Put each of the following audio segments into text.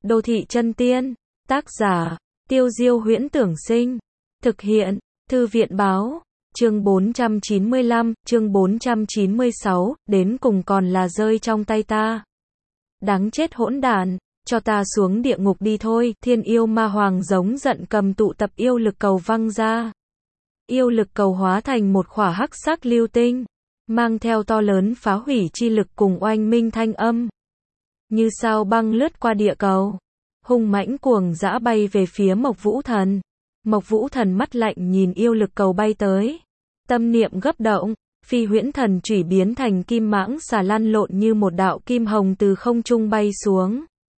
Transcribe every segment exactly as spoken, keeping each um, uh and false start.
Đô thị chân tiên, tác giả, Tiêu Diêu Huyễn Tưởng Sinh, thực hiện, Thư viện Báo, chương bốn trăm chín mươi lăm, chương bốn trăm chín mươi sáu, đến cùng còn là rơi trong tay ta. Đáng chết hỗn đản, cho ta xuống địa ngục đi thôi, thiên yêu ma hoàng giống giận cầm tụ tập yêu lực cầu văng ra. Yêu lực cầu hóa thành một khỏa hắc sắc lưu tinh, mang theo to lớn phá hủy chi lực cùng oanh minh thanh âm. Như sao băng lướt qua địa cầu, hung mãnh cuồng dã bay về phía Mộc Vũ Thần. Mộc Vũ Thần mắt lạnh nhìn yêu lực cầu bay tới. Tâm niệm gấp động, phi huyễn thần chủy biến thành kim mãng xà lăn lộn như một đạo kim hồng từ không trung bay xuống.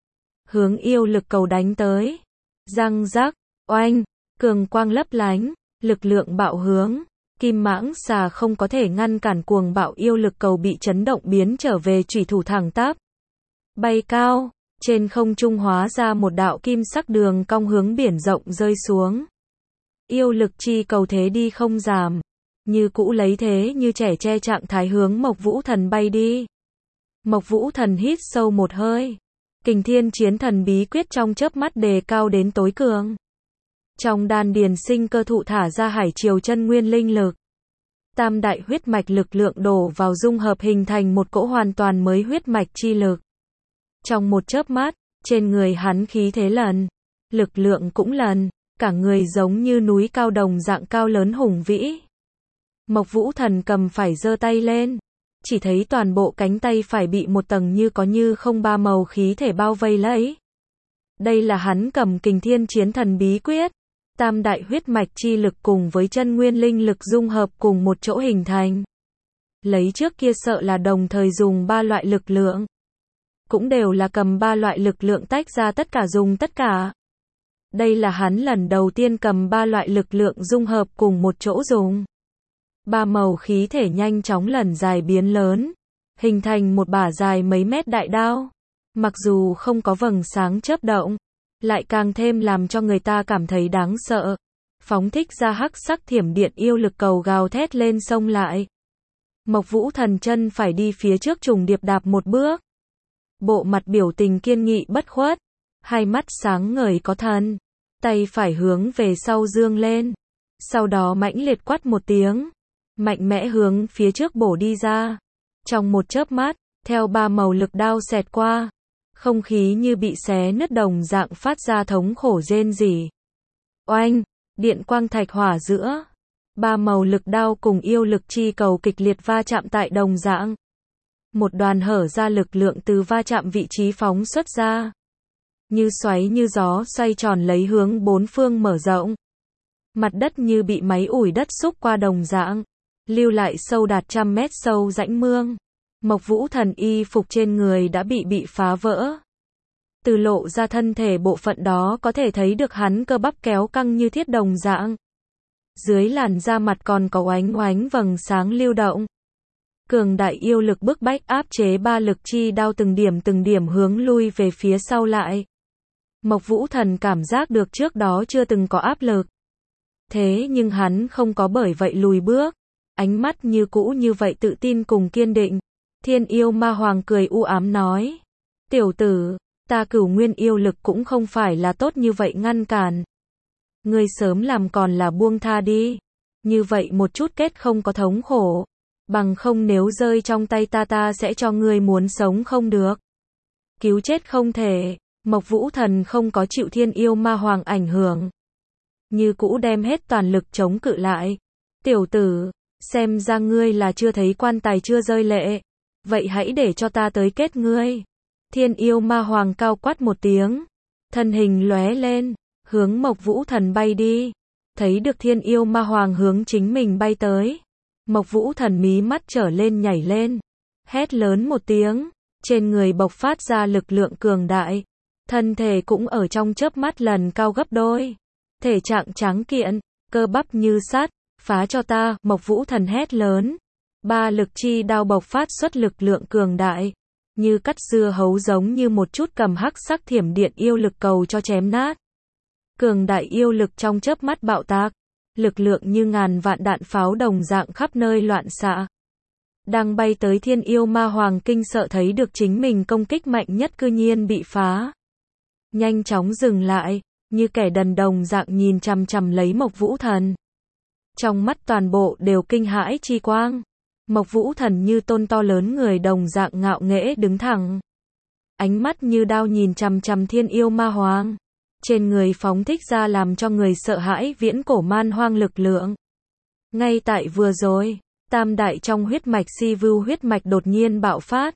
Hướng yêu lực cầu đánh tới. Răng rắc, oanh, cường quang lấp lánh, lực lượng bạo hướng. Kim mãng xà không có thể ngăn cản cuồng bạo yêu lực cầu bị chấn động biến trở về chủy thủ thẳng tắp. Bay cao, trên không trung hóa ra một đạo kim sắc đường cong hướng biển rộng rơi xuống. Yêu lực chi cầu thế đi không giảm, như cũ lấy thế như trẻ tre trạng thái hướng Mộc Vũ Thần bay đi. Mộc Vũ Thần hít sâu một hơi, Kình Thiên Chiến Thần bí quyết trong chớp mắt đề cao đến tối cường. Trong đan điền sinh cơ thụ thả ra hải triều chân nguyên linh lực. Tam đại huyết mạch lực lượng đổ vào dung hợp hình thành một cỗ hoàn toàn mới huyết mạch chi lực. Trong một chớp mắt, trên người hắn khí thế lần, lực lượng cũng lần, cả người giống như núi cao đồng dạng cao lớn hùng vĩ. Mộc Vũ Thần cầm phải giơ tay lên, chỉ thấy toàn bộ cánh tay phải bị một tầng như có như không ba màu khí thể bao vây lấy. Đây là hắn cầm Kình Thiên Chiến Thần bí quyết, tam đại huyết mạch chi lực cùng với chân nguyên linh lực dung hợp cùng một chỗ hình thành. Lấy trước kia sợ là đồng thời dùng ba loại lực lượng, cũng đều là cầm ba loại lực lượng tách ra tất cả dùng tất cả. Đây là hắn lần đầu tiên cầm ba loại lực lượng dung hợp cùng một chỗ dùng. Ba màu khí thể nhanh chóng lần dài biến lớn, hình thành một bả dài mấy mét đại đao. Mặc dù không có vầng sáng chớp động, lại càng thêm làm cho người ta cảm thấy đáng sợ. Phóng thích ra hắc sắc thiểm điện yêu lực cầu gào thét lên xông lại. Mộc Vũ Thần chân phải đi phía trước trùng điệp đạp một bước. Bộ mặt biểu tình kiên nghị bất khuất, hai mắt sáng ngời có thần, tay phải hướng về sau dương lên, sau đó mãnh liệt quát một tiếng, mạnh mẽ hướng phía trước bổ đi ra. Trong một chớp mắt, theo ba màu lực đao xẹt qua, không khí như bị xé nứt đồng dạng phát ra thống khổ rên rỉ. Oanh, điện quang thạch hỏa giữa, ba màu lực đao cùng yêu lực chi cầu kịch liệt va chạm tại đồng dạng. Một đoàn hở ra lực lượng từ va chạm vị trí phóng xuất ra. Như xoáy như gió xoay tròn lấy hướng bốn phương mở rộng. Mặt đất như bị máy ủi đất xúc qua đồng dạng, lưu lại sâu đạt trăm mét sâu rãnh mương. Mộc Vũ Thần y phục trên người đã bị bị phá vỡ. Từ lộ ra thân thể bộ phận đó có thể thấy được hắn cơ bắp kéo căng như thiết đồng dạng. Dưới làn da mặt còn có oánh oánh vầng sáng lưu động. Cường đại yêu lực bức bách áp chế ba lực chi đao từng điểm từng điểm hướng lui về phía sau lại. Mộc Vũ Thần cảm giác được trước đó chưa từng có áp lực. Thế nhưng hắn không có bởi vậy lùi bước. Ánh mắt như cũ như vậy tự tin cùng kiên định. Thiên yêu ma hoàng cười u ám nói. Tiểu tử, ta cửu nguyên yêu lực cũng không phải là tốt như vậy ngăn cản. Ngươi sớm làm còn là buông tha đi. Như vậy một chút kết không có thống khổ. Bằng không nếu rơi trong tay ta ta sẽ cho ngươi muốn sống không được. Cứu chết không thể. Mộc Vũ Thần không có chịu thiên yêu ma hoàng ảnh hưởng. Như cũ đem hết toàn lực chống cự lại. Tiểu tử, xem ra ngươi là chưa thấy quan tài chưa rơi lệ. Vậy hãy để cho ta tới kết ngươi. Thiên yêu ma hoàng cao quát một tiếng. Thân hình lóe lên, hướng Mộc Vũ Thần bay đi. Thấy được thiên yêu ma hoàng hướng chính mình bay tới. Mộc Vũ Thần mí mắt trở lên nhảy lên. Hét lớn một tiếng. Trên người bộc phát ra lực lượng cường đại. Thân thể cũng ở trong chớp mắt lần cao gấp đôi. Thể trạng tráng kiện, cơ bắp như sắt. Phá cho ta, Mộc Vũ Thần hét lớn. Ba lực chi đao bộc phát xuất lực lượng cường đại. Như cắt dưa hấu giống như một chút cầm hắc sắc thiểm điện yêu lực cầu cho chém nát. Cường đại yêu lực trong chớp mắt bạo tạc. Lực lượng như ngàn vạn đạn pháo đồng dạng khắp nơi loạn xạ. Đang bay tới thiên yêu ma hoàng kinh sợ thấy được chính mình công kích mạnh nhất cư nhiên bị phá. nhanh chóng dừng lại, như kẻ đần đồng dạng nhìn chằm chằm lấy Mộc Vũ Thần. Trong mắt toàn bộ đều kinh hãi chi quang. Mộc Vũ Thần như tôn to lớn người đồng dạng ngạo nghễ đứng thẳng. Ánh mắt như đao nhìn chằm chằm Thiên Yêu Ma Hoàng. Trên người phóng thích ra làm cho người sợ hãi viễn cổ man hoang lực lượng. Ngay tại vừa rồi, tam đại trong huyết mạch Si Vưu huyết mạch đột nhiên bạo phát,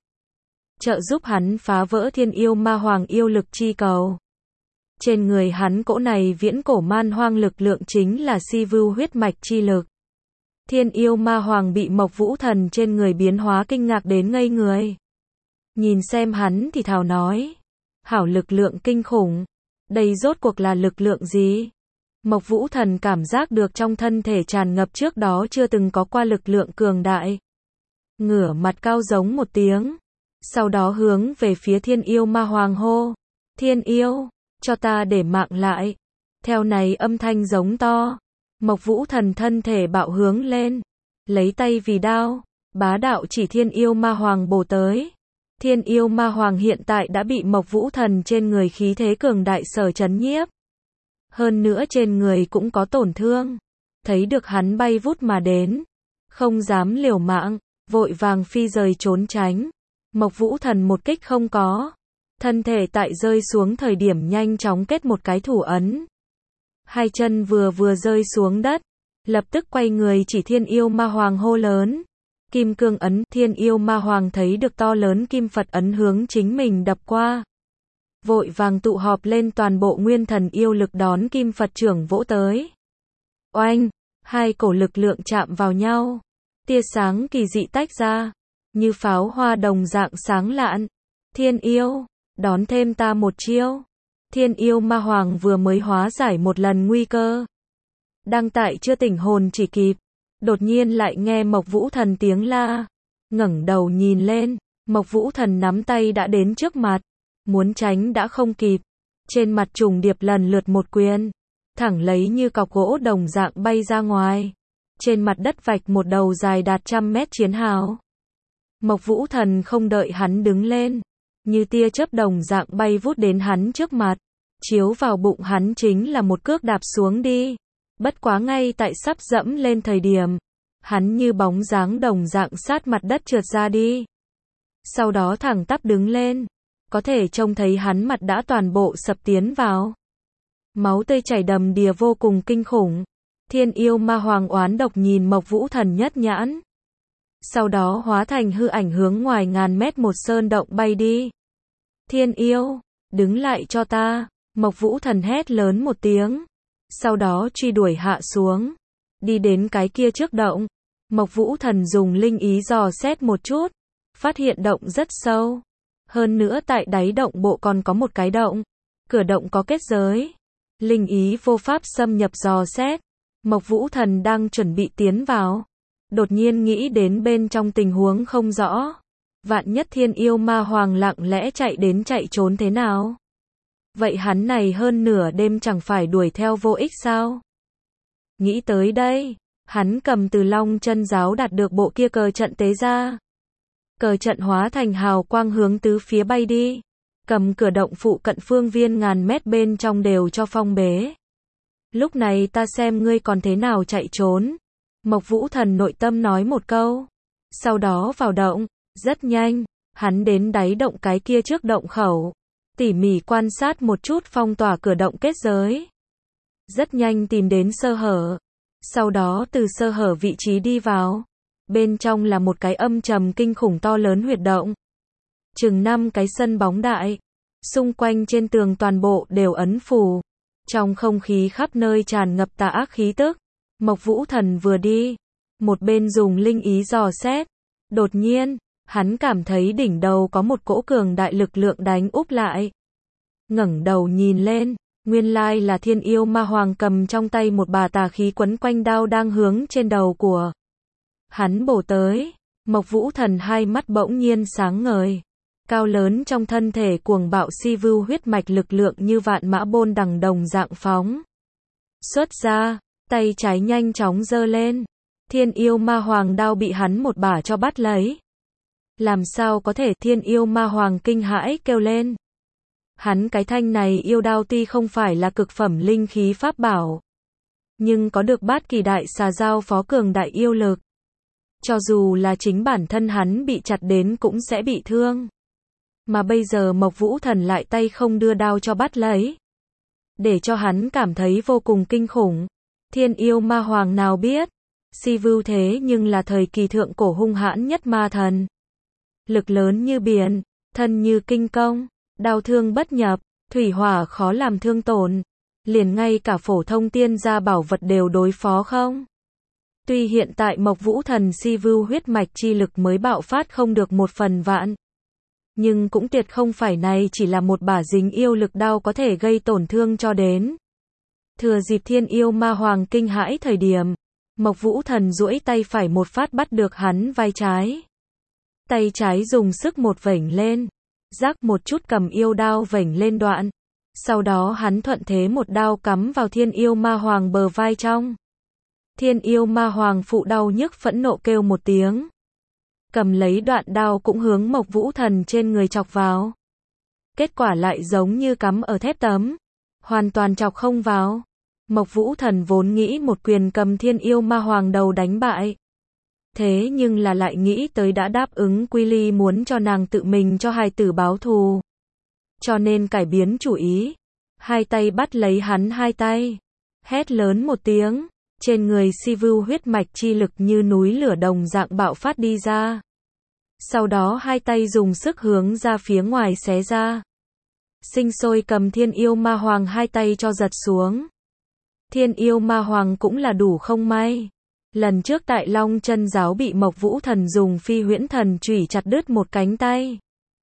trợ giúp hắn phá vỡ Thiên Yêu Ma Hoàng yêu lực chi cầu. Trên người hắn cỗ này viễn cổ man hoang lực lượng chính là Si Vưu huyết mạch chi lực. Thiên Yêu Ma Hoàng bị Mộc Vũ Thần trên người biến hóa kinh ngạc đến ngây người. Nhìn xem hắn thì thào nói, hảo lực lượng kinh khủng, đây rốt cuộc là lực lượng gì? Mộc Vũ Thần cảm giác được trong thân thể tràn ngập trước đó chưa từng có qua lực lượng cường đại. Ngửa mặt cao giống một tiếng, sau đó hướng về phía Thiên Yêu Ma Hoàng hô, Thiên Yêu, cho ta để mạng lại. Theo này âm thanh giống to, Mộc Vũ Thần thân thể bạo hướng lên, lấy tay vì đao, bá đạo chỉ Thiên Yêu Ma Hoàng bổ tới. Thiên Yêu Ma Hoàng hiện tại đã bị Mộc Vũ Thần trên người khí thế cường đại sở chấn nhiếp. Hơn nữa trên người cũng có tổn thương. Thấy được hắn bay vút mà đến, không dám liều mạng, vội vàng phi rời trốn tránh. Mộc Vũ Thần một kích không có, thân thể tại rơi xuống thời điểm nhanh chóng kết một cái thủ ấn. Hai chân vừa vừa rơi xuống đất, lập tức quay người chỉ Thiên Yêu Ma Hoàng hô lớn. Kim cương ấn. Thiên Yêu Ma Hoàng thấy được to lớn kim Phật ấn hướng chính mình đập qua. Vội vàng tụ họp lên toàn bộ nguyên thần yêu lực đón kim Phật trưởng vỗ tới. Oanh, hai cổ lực lượng chạm vào nhau. Tia sáng kỳ dị tách ra, như pháo hoa đồng dạng sáng lạn. Thiên Yêu, đón thêm ta một chiêu. Thiên Yêu Ma Hoàng vừa mới hóa giải một lần nguy cơ. Đang tại chưa tỉnh hồn chỉ kịp, đột nhiên lại nghe Mộc Vũ Thần tiếng la. Ngẩng đầu nhìn lên, Mộc Vũ Thần nắm tay đã đến trước mặt. Muốn tránh đã không kịp. Trên mặt trùng điệp lần lượt một quyền, thẳng lấy như cọc gỗ đồng dạng bay ra ngoài. Trên mặt đất vạch một đầu dài đạt trăm mét chiến hào. Mộc Vũ Thần không đợi hắn đứng lên, như tia chớp đồng dạng bay vút đến hắn trước mặt, chiếu vào bụng hắn chính là một cước đạp xuống đi. Bất quá ngay tại sắp dẫm lên thời điểm, hắn như bóng dáng đồng dạng sát mặt đất trượt ra đi. Sau đó thẳng tắp đứng lên, có thể trông thấy hắn mặt đã toàn bộ sập tiến vào. Máu tươi chảy đầm đìa vô cùng kinh khủng. Thiên Yêu Ma Hoàng oán độc nhìn Mộc Vũ Thần nhất nhãn. Sau đó hóa thành hư ảnh hướng ngoài ngàn mét một sơn động bay đi. Thiên Yêu, đứng lại cho ta. Mộc Vũ Thần hét lớn một tiếng. Sau đó truy đuổi hạ xuống. Đi đến cái kia trước động. Mộc Vũ Thần dùng linh ý dò xét một chút. Phát hiện động rất sâu. Hơn nữa tại đáy động bộ còn có một cái động. Cửa động có kết giới. Linh ý vô pháp xâm nhập dò xét. Mộc Vũ Thần đang chuẩn bị tiến vào. Đột nhiên nghĩ đến bên trong tình huống không rõ. Vạn nhất Thiên Yêu Ma Hoàng lặng lẽ chạy đến chạy trốn thế nào? Vậy hắn này hơn nửa đêm chẳng phải đuổi theo vô ích sao? Nghĩ tới đây, hắn cầm từ Long Chân Giáo đạt được bộ kia cờ trận tế ra. Cờ trận hóa thành hào quang hướng tứ phía bay đi. Cầm cửa động phụ cận phương viên ngàn mét bên trong đều cho phong bế. Lúc này ta xem ngươi còn thế nào chạy trốn. Mộc Vũ Thần nội tâm nói một câu. Sau đó vào động. Rất nhanh, hắn đến đáy động cái kia trước động khẩu. Tỉ mỉ quan sát một chút phong tỏa cửa động kết giới. Rất nhanh tìm đến sơ hở. Sau đó từ sơ hở vị trí đi vào. Bên trong là một cái âm trầm kinh khủng to lớn huyệt động. Chừng năm cái sân bóng đại. Xung quanh trên tường toàn bộ đều ấn phù. Trong không khí khắp nơi tràn ngập tà ác khí tức. Mộc Vũ Thần vừa đi, một bên dùng linh ý dò xét. Đột nhiên, hắn cảm thấy đỉnh đầu có một cỗ cường đại lực lượng đánh úp lại. Ngẩng đầu nhìn lên, nguyên lai là Thiên Yêu Ma Hoàng cầm trong tay một bà tà khí quấn quanh đao đang hướng trên đầu của hắn bổ tới. Mộc Vũ Thần hai mắt bỗng nhiên sáng ngời. Cao lớn trong thân thể cuồng bạo Si Vưu huyết mạch lực lượng như vạn mã bôn đằng đồng dạng phóng xuất ra, tay trái nhanh chóng giơ lên. Thiên Yêu Ma Hoàng đao bị hắn một bả cho bắt lấy. Làm sao có thể? Thiên Yêu Ma Hoàng kinh hãi kêu lên. Hắn cái thanh này yêu đao tuy không phải là cực phẩm linh khí pháp bảo, nhưng có được bát kỳ đại xà giao phó cường đại yêu lực. Cho dù là chính bản thân hắn bị chặt đến cũng sẽ bị thương. Mà bây giờ Mộc Vũ Thần lại tay không đưa đao cho bắt lấy. Để cho hắn cảm thấy vô cùng kinh khủng. Thiên yêu ma hoàng nào biết, Si Vưu thế nhưng là thời kỳ thượng cổ hung hãn nhất ma thần. Lực lớn như biển, thân như kinh công, đao thương bất nhập, thủy hỏa khó làm thương tổn. Liền ngay cả phổ thông tiên gia bảo vật đều đối phó không. Tuy hiện tại Mộc Vũ Thần Si Vưu huyết mạch chi lực mới bạo phát không được một phần vạn. Nhưng cũng tuyệt không phải này chỉ là một bả dính yêu lực đao có thể gây tổn thương cho đến. Thừa dịp thiên yêu ma hoàng kinh hãi thời điểm, Mộc Vũ Thần duỗi tay phải một phát bắt được hắn vai trái. Tay trái dùng sức một vểnh lên, rắc một chút cầm yêu đao vểnh lên đoạn. Sau đó hắn thuận thế một đao cắm vào thiên yêu ma hoàng bờ vai trong. Thiên yêu ma hoàng phụ đau nhức phẫn nộ kêu một tiếng. Cầm lấy đoạn đao cũng hướng Mộc Vũ Thần trên người chọc vào. Kết quả lại giống như cắm ở thép tấm. Hoàn toàn chọc không vào. Mộc Vũ Thần vốn nghĩ một quyền cầm thiên yêu ma hoàng đầu đánh bại. Thế nhưng là lại nghĩ tới đã đáp ứng Quy Ly muốn cho nàng tự mình cho hài tử báo thù. Cho nên cải biến chủ ý. Hai tay bắt lấy hắn hai tay. Hét lớn một tiếng. Trên người Si Vưu huyết mạch chi lực như núi lửa đồng dạng bạo phát đi ra. Sau đó hai tay dùng sức hướng ra phía ngoài xé ra. Sinh sôi cầm thiên yêu ma hoàng hai tay cho giật xuống. Thiên yêu ma hoàng cũng là đủ không may. Lần trước tại Long Chân Giáo bị Mộc Vũ Thần dùng phi huyễn thần chủy chặt đứt một cánh tay.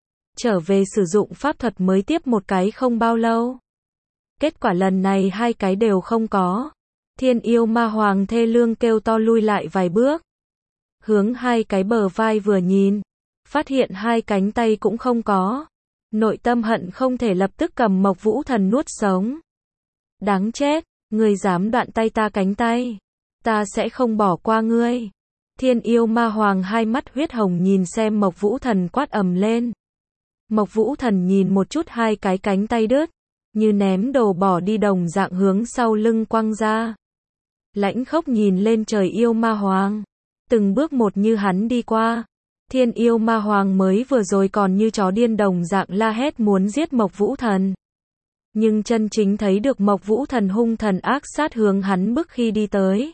Trở về sử dụng pháp thuật mới tiếp một cái không bao lâu. Kết quả lần này hai cái đều không có. Thiên yêu ma hoàng thê lương kêu to lui lại vài bước. Hướng hai cái bờ vai vừa nhìn. Phát hiện hai cánh tay cũng không có. Nội tâm hận không thể lập tức cầm Mộc Vũ Thần nuốt sống. Đáng chết, ngươi dám đoạn tay ta cánh tay. Ta sẽ không bỏ qua ngươi. Thiên yêu ma hoàng hai mắt huyết hồng nhìn xem Mộc Vũ Thần quát ầm lên. Mộc Vũ Thần nhìn một chút hai cái cánh tay đứt. Như ném đồ bỏ đi đồng dạng hướng sau lưng quăng ra. Lãnh khốc nhìn lên trời yêu ma hoàng. Từng bước một như hắn đi qua. Thiên yêu ma hoàng mới vừa rồi còn như chó điên đồng dạng la hét muốn giết Mộc Vũ Thần. Nhưng chân chính thấy được Mộc Vũ Thần hung thần ác sát hướng hắn bức khi đi tới.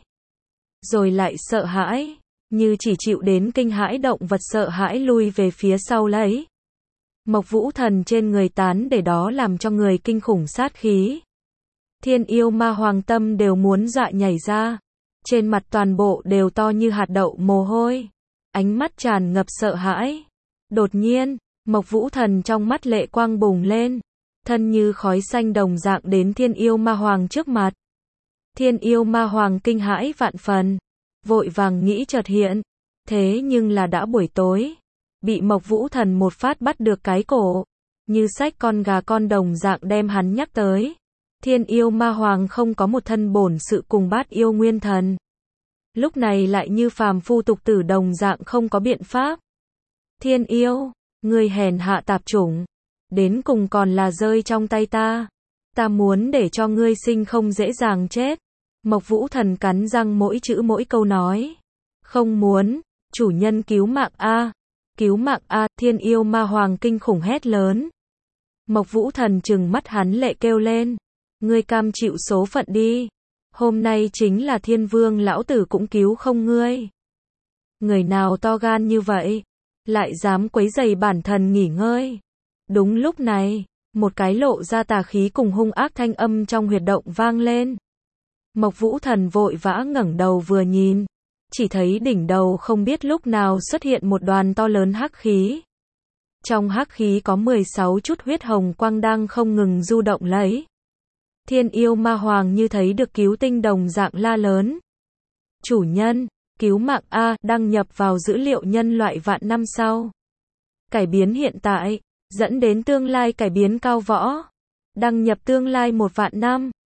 Rồi lại sợ hãi. Như chỉ chịu đến kinh hãi động vật sợ hãi lui về phía sau lấy. Mộc Vũ Thần trên người tán để đó làm cho người kinh khủng sát khí. Thiên yêu ma hoàng tâm đều muốn dọa nhảy ra. Trên mặt toàn bộ đều to như hạt đậu mồ hôi. Ánh mắt tràn ngập sợ hãi. Đột nhiên, Mộc Vũ Thần trong mắt lệ quang bùng lên. Thân như khói xanh đồng dạng đến thiên yêu ma hoàng trước mặt. Thiên yêu ma hoàng kinh hãi vạn phần. Vội vàng nghĩ chợt hiện. Thế nhưng là đã buổi tối. Bị Mộc Vũ Thần một phát bắt được cái cổ. Như xách con gà con đồng dạng đem hắn nhắc tới. Thiên yêu ma hoàng không có một thân bổn sự cùng bát yêu nguyên thần. Lúc này lại như phàm phu tục tử đồng dạng không có biện pháp. Thiên yêu, ngươi hèn hạ tạp chủng. Đến cùng còn là rơi trong tay ta. Ta muốn để cho ngươi sinh không dễ dàng chết. Mộc Vũ Thần cắn răng mỗi chữ mỗi câu nói. Không muốn, chủ nhân cứu mạng a, cứu mạng a, thiên yêu ma hoàng kinh khủng hét lớn. Mộc Vũ Thần trừng mắt hắn lệ kêu lên. Ngươi cam chịu số phận đi. Hôm nay chính là thiên vương lão tử cũng cứu không ngươi. Người nào to gan như vậy, lại dám quấy rầy bản thần nghỉ ngơi. Đúng lúc này, một cái lộ ra tà khí cùng hung ác thanh âm trong huyệt động vang lên. Mộc Vũ Thần vội vã ngẩng đầu vừa nhìn, chỉ thấy đỉnh đầu không biết lúc nào xuất hiện một đoàn to lớn hắc khí. Trong hắc khí có mười sáu chút huyết hồng quang đang không ngừng du động lấy. Thiên yêu ma hoàng như thấy được cứu tinh đồng dạng la lớn. Chủ nhân, cứu mạng a, đăng nhập vào dữ liệu nhân loại vạn năm sau. Cải biến hiện tại, dẫn đến tương lai cải biến cao võ. Đăng nhập tương lai một vạn năm.